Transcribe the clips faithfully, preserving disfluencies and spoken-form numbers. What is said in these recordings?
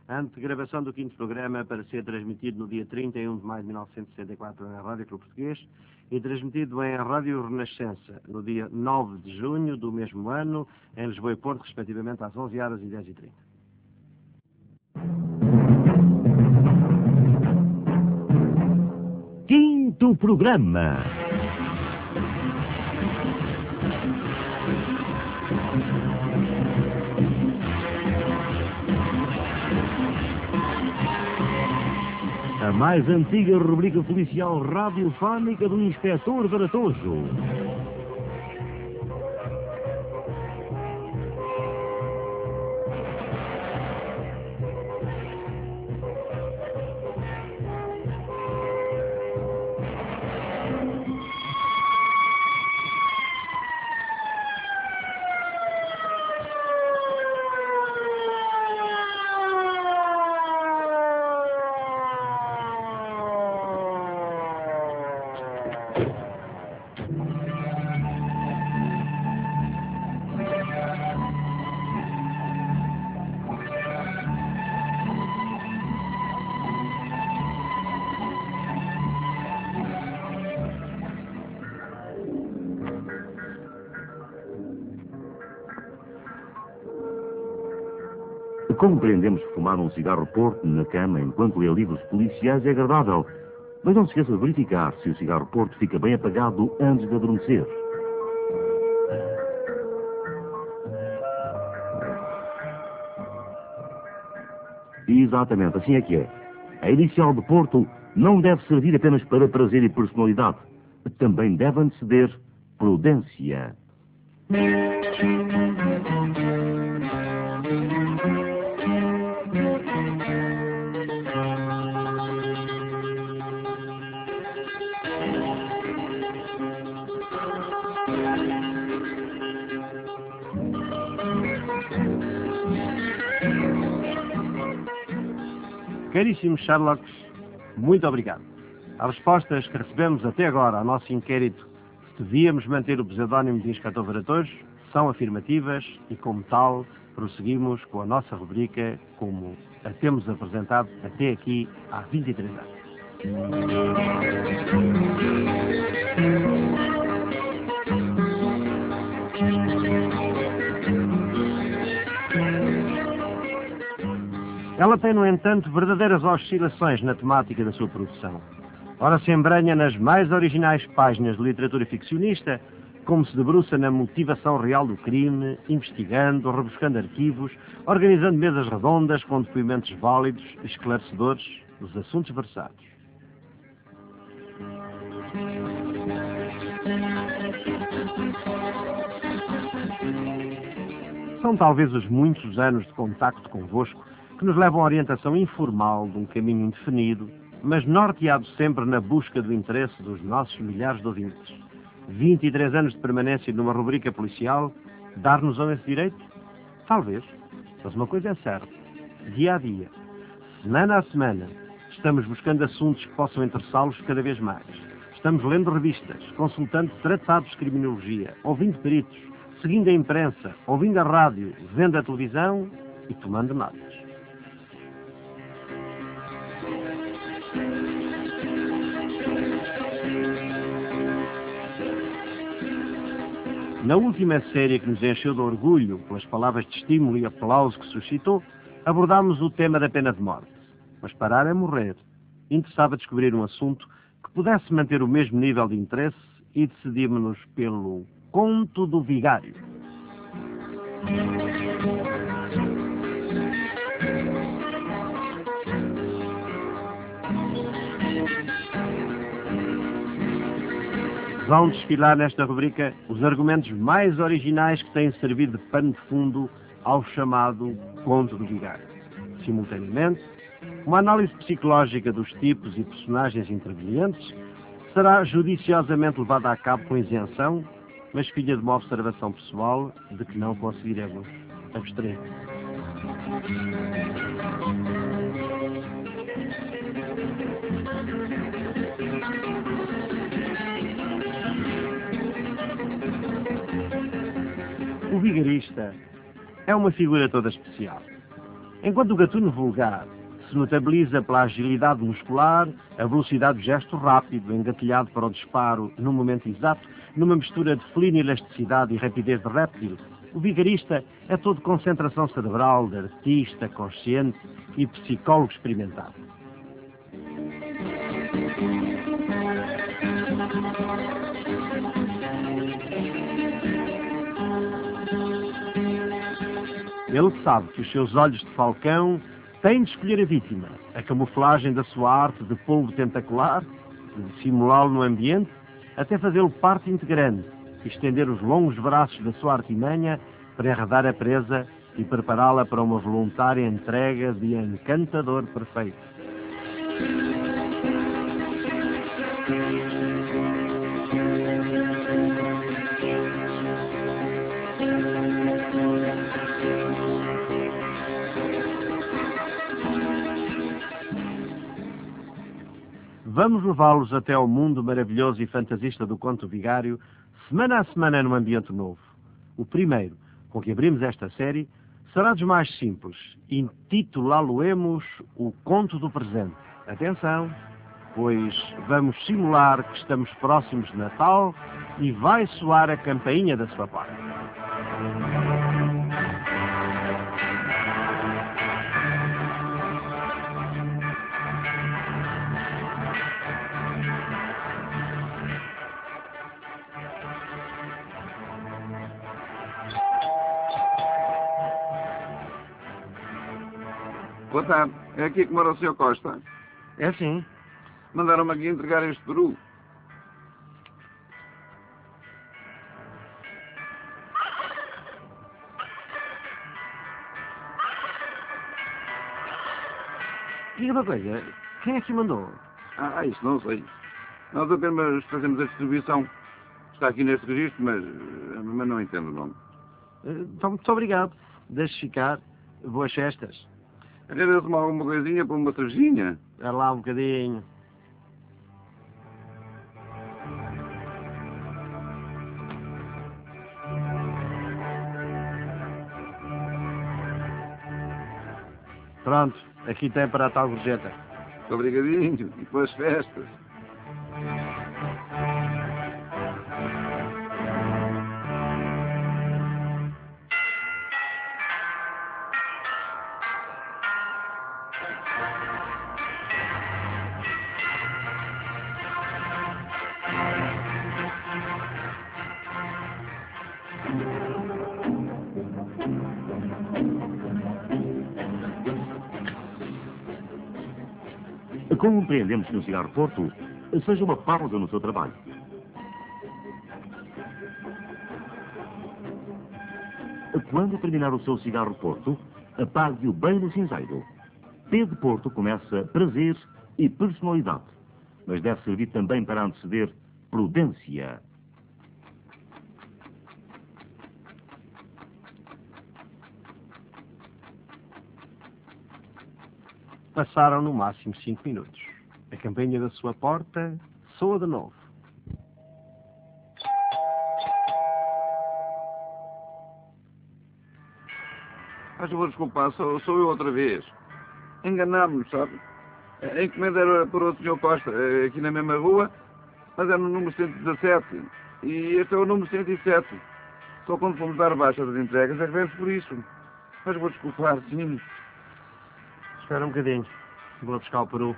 Antegravação do quinto programa para ser transmitido no dia trinta e um de maio de mil novecentos e sessenta e quatro na Rádio Clube Português e transmitido em Rádio Renascença no dia nove de junho do mesmo ano em Lisboa e Porto, respectivamente às onze horas e dez e trinta. Quinto programa. A mais antiga rubrica policial radiofónica do Inspetor Baratoso. Compreendemos que fumar um cigarro Porto na cama enquanto lê livros policiais é agradável, mas não se esqueça de verificar se o cigarro Porto fica bem apagado antes de adormecer. Exatamente, assim é que é. A inicial de Porto não deve servir apenas para prazer e personalidade. Também deve anteceder prudência. Caríssimos Sherlocks, muito obrigado. As respostas que recebemos até agora ao nosso inquérito se devíamos manter o pseudónimo de Inspetor Baratoso são afirmativas e, como tal, prosseguimos com a nossa rubrica como a temos apresentado até aqui há vinte e três anos. Ela tem, no entanto, verdadeiras oscilações na temática da sua produção. Ora se embranha nas mais originais páginas de literatura ficcionista, como se debruça na motivação real do crime, investigando, rebuscando arquivos, organizando mesas redondas com depoimentos válidos e esclarecedores dos assuntos versados. São talvez os muitos anos de contacto convosco que nos levam a orientação informal de um caminho indefinido, mas norteado sempre na busca do interesse dos nossos milhares de ouvintes. vinte e três anos de permanência numa rubrica policial, dar-nos-ão esse direito? Talvez. Mas uma coisa é certa. Dia a dia, semana a semana, estamos buscando assuntos que possam interessá-los cada vez mais. Estamos lendo revistas, consultando tratados de criminologia, ouvindo peritos, seguindo a imprensa, ouvindo a rádio, vendo a televisão e tomando notas. Na última série que nos encheu de orgulho pelas palavras de estímulo e aplauso que suscitou, abordámos o tema da pena de morte. Mas parar é morrer. Interessava descobrir um assunto que pudesse manter o mesmo nível de interesse e decidimos-nos pelo Conto do Vigário. Vão desfilar nesta rubrica os argumentos mais originais que têm servido de pano de fundo ao chamado Conto do Vigário. Simultaneamente, uma análise psicológica dos tipos e personagens intervenientes será judiciosamente levada a cabo com isenção, mas filha de uma observação pessoal de que não conseguiremos abstrair. O vigarista é uma figura toda especial. Enquanto o gatuno vulgar se notabiliza pela agilidade muscular, a velocidade do gesto rápido, engatilhado para o disparo no momento exato, numa mistura de felina elasticidade e rapidez de réptil, o vigarista é todo concentração cerebral de artista consciente e psicólogo experimentado. Ele sabe que os seus olhos de falcão têm de escolher a vítima, a camuflagem da sua arte de polvo tentacular, de dissimulá-lo no ambiente, até fazê-lo parte integrante e estender os longos braços da sua artimanha para enredar a presa e prepará-la para uma voluntária entrega de encantador perfeito. Vamos levá-los até ao mundo maravilhoso e fantasista do conto vigário, semana a semana num ambiente novo. O primeiro, com que abrimos esta série, será dos mais simples. Intitulá-lo-emos O Conto do Presente. Atenção, pois vamos simular que estamos próximos de Natal e vai soar a campainha da sua parte. Boa tarde. É aqui que mora o senhor Costa. É sim. Mandaram-me aqui entregar este peru. Diga uma coisa, quem é que o mandou? Ah, isso não sei. Nós apenas fazemos a distribuição. Está aqui neste registro, mas, mas não entendo o nome. Então, muito obrigado. Deixe ficar. Boas festas. Agradeço-me alguma coisinha para uma cervejinha. Vai lá um bocadinho. Pronto, aqui tem para a tal gorjeta. Muito obrigadinho e boas festas. Compreendemos que o cigarro Porto seja uma pausa no seu trabalho. Quando terminar o seu cigarro Porto, apague-o bem no cinzeiro. P de Porto começa prazer e personalidade, mas deve servir também para anteceder prudência. Passaram no máximo cinco minutos. A campainha da sua porta soa de novo. Mas eu vou desculpar, sou, sou eu outra vez. Enganámos-nos, sabe? A encomenda era para o senhor Costa, aqui na mesma rua, mas era no número cento e dezassete. E este é o número cento e sete. Só quando fomos dar baixa das entregas é que vemos por isso. Mas vou desculpar, sim. Espera um bocadinho. Vou buscar o peru.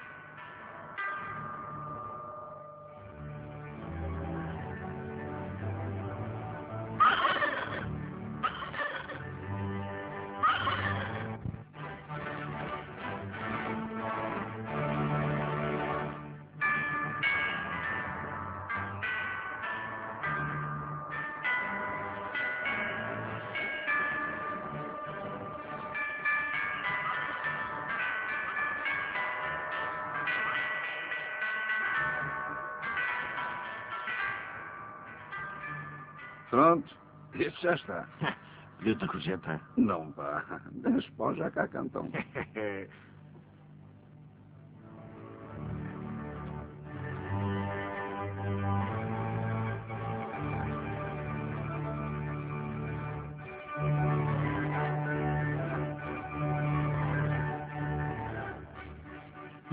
Pronto, este já está. Pediu-te a gorjeta? Não vá, dez pós já cá cantam.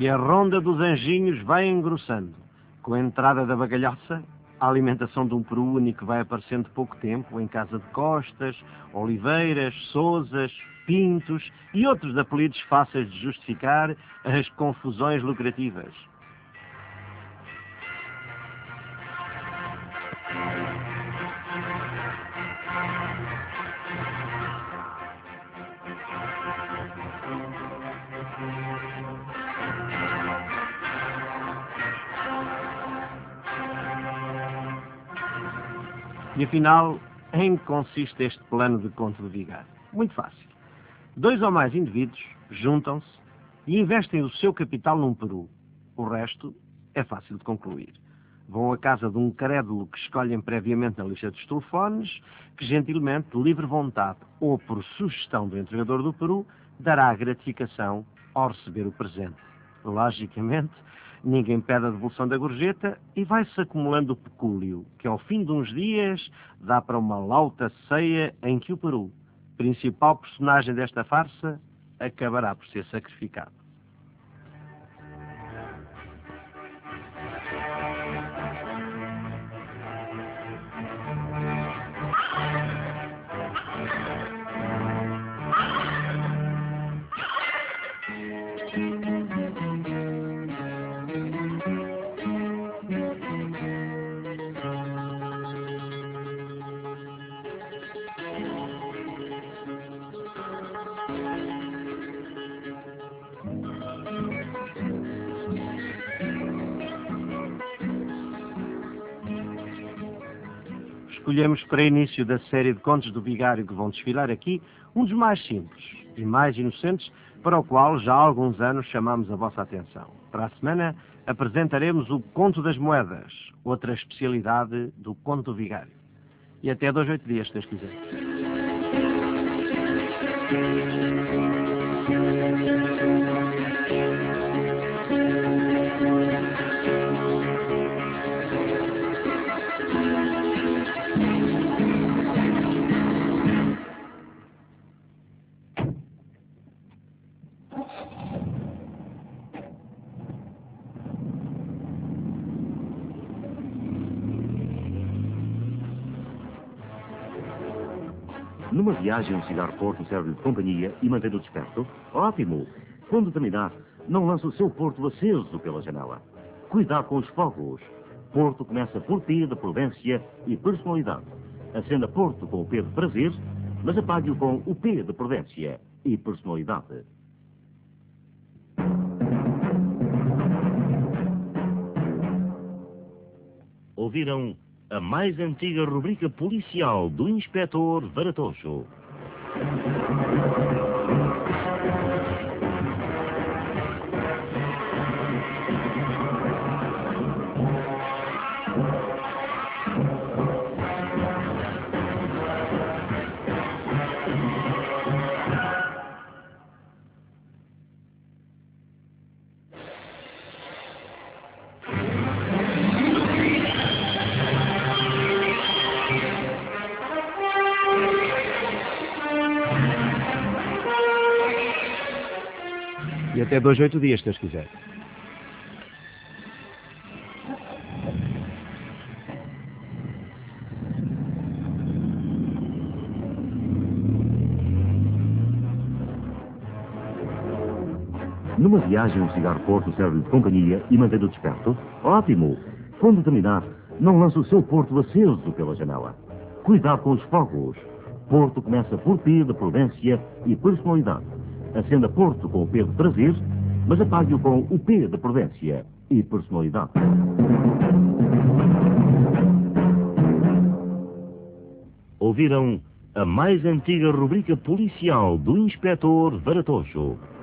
E a ronda dos anjinhos vai engrossando. Com a entrada da bagalhoça, a alimentação de um peru único vai aparecendo pouco tempo em casa de Costas, Oliveiras, Sousas, Pintos e outros apelidos fáceis de justificar as confusões lucrativas. E afinal, em que consiste este plano de conto do vigário? Muito fácil. Dois ou mais indivíduos juntam-se e investem o seu capital num peru. O resto é fácil de concluir. Vão à casa de um crédulo que escolhem previamente na lista dos telefones, que gentilmente, de livre vontade ou por sugestão do entregador do peru, dará a gratificação ao receber o presente. Logicamente, ninguém pede a devolução da gorjeta e vai-se acumulando o pecúlio, que ao fim de uns dias dá para uma lauta ceia em que o peru, principal personagem desta farsa, acabará por ser sacrificado. Escolhemos para início da série de contos do vigário que vão desfilar aqui, um dos mais simples e mais inocentes, para o qual já há alguns anos chamamos a vossa atenção. Para a semana apresentaremos o Conto das Moedas, outra especialidade do conto do vigário. E até dois, oito dias, se Deus quiser. Numa viagem, um cigarro porto serve de companhia e mantém-o desperto? Ótimo! Quando terminar, não lance o seu porto aceso pela janela. Cuidado com os fogos. Porto começa por P de prudência e personalidade. Acenda Porto com o P de prazer, mas apague-o com o P de prudência e personalidade. Ouviram a mais antiga rubrica policial do Inspetor Varatocho. E até dois, oito dias, se Deus quiser. Numa viagem, um cigarro porto serve de companhia e mantém-o desperto? Ótimo! Quando terminar, não lance o seu porto aceso pela janela. Cuidado com os fogos. Porto começa por P de prudência e personalidade. Acenda Porto com o P de prazer, mas apague-o com o P de prudência e personalidade. Ouviram a mais antiga rubrica policial do Inspetor Varatocho.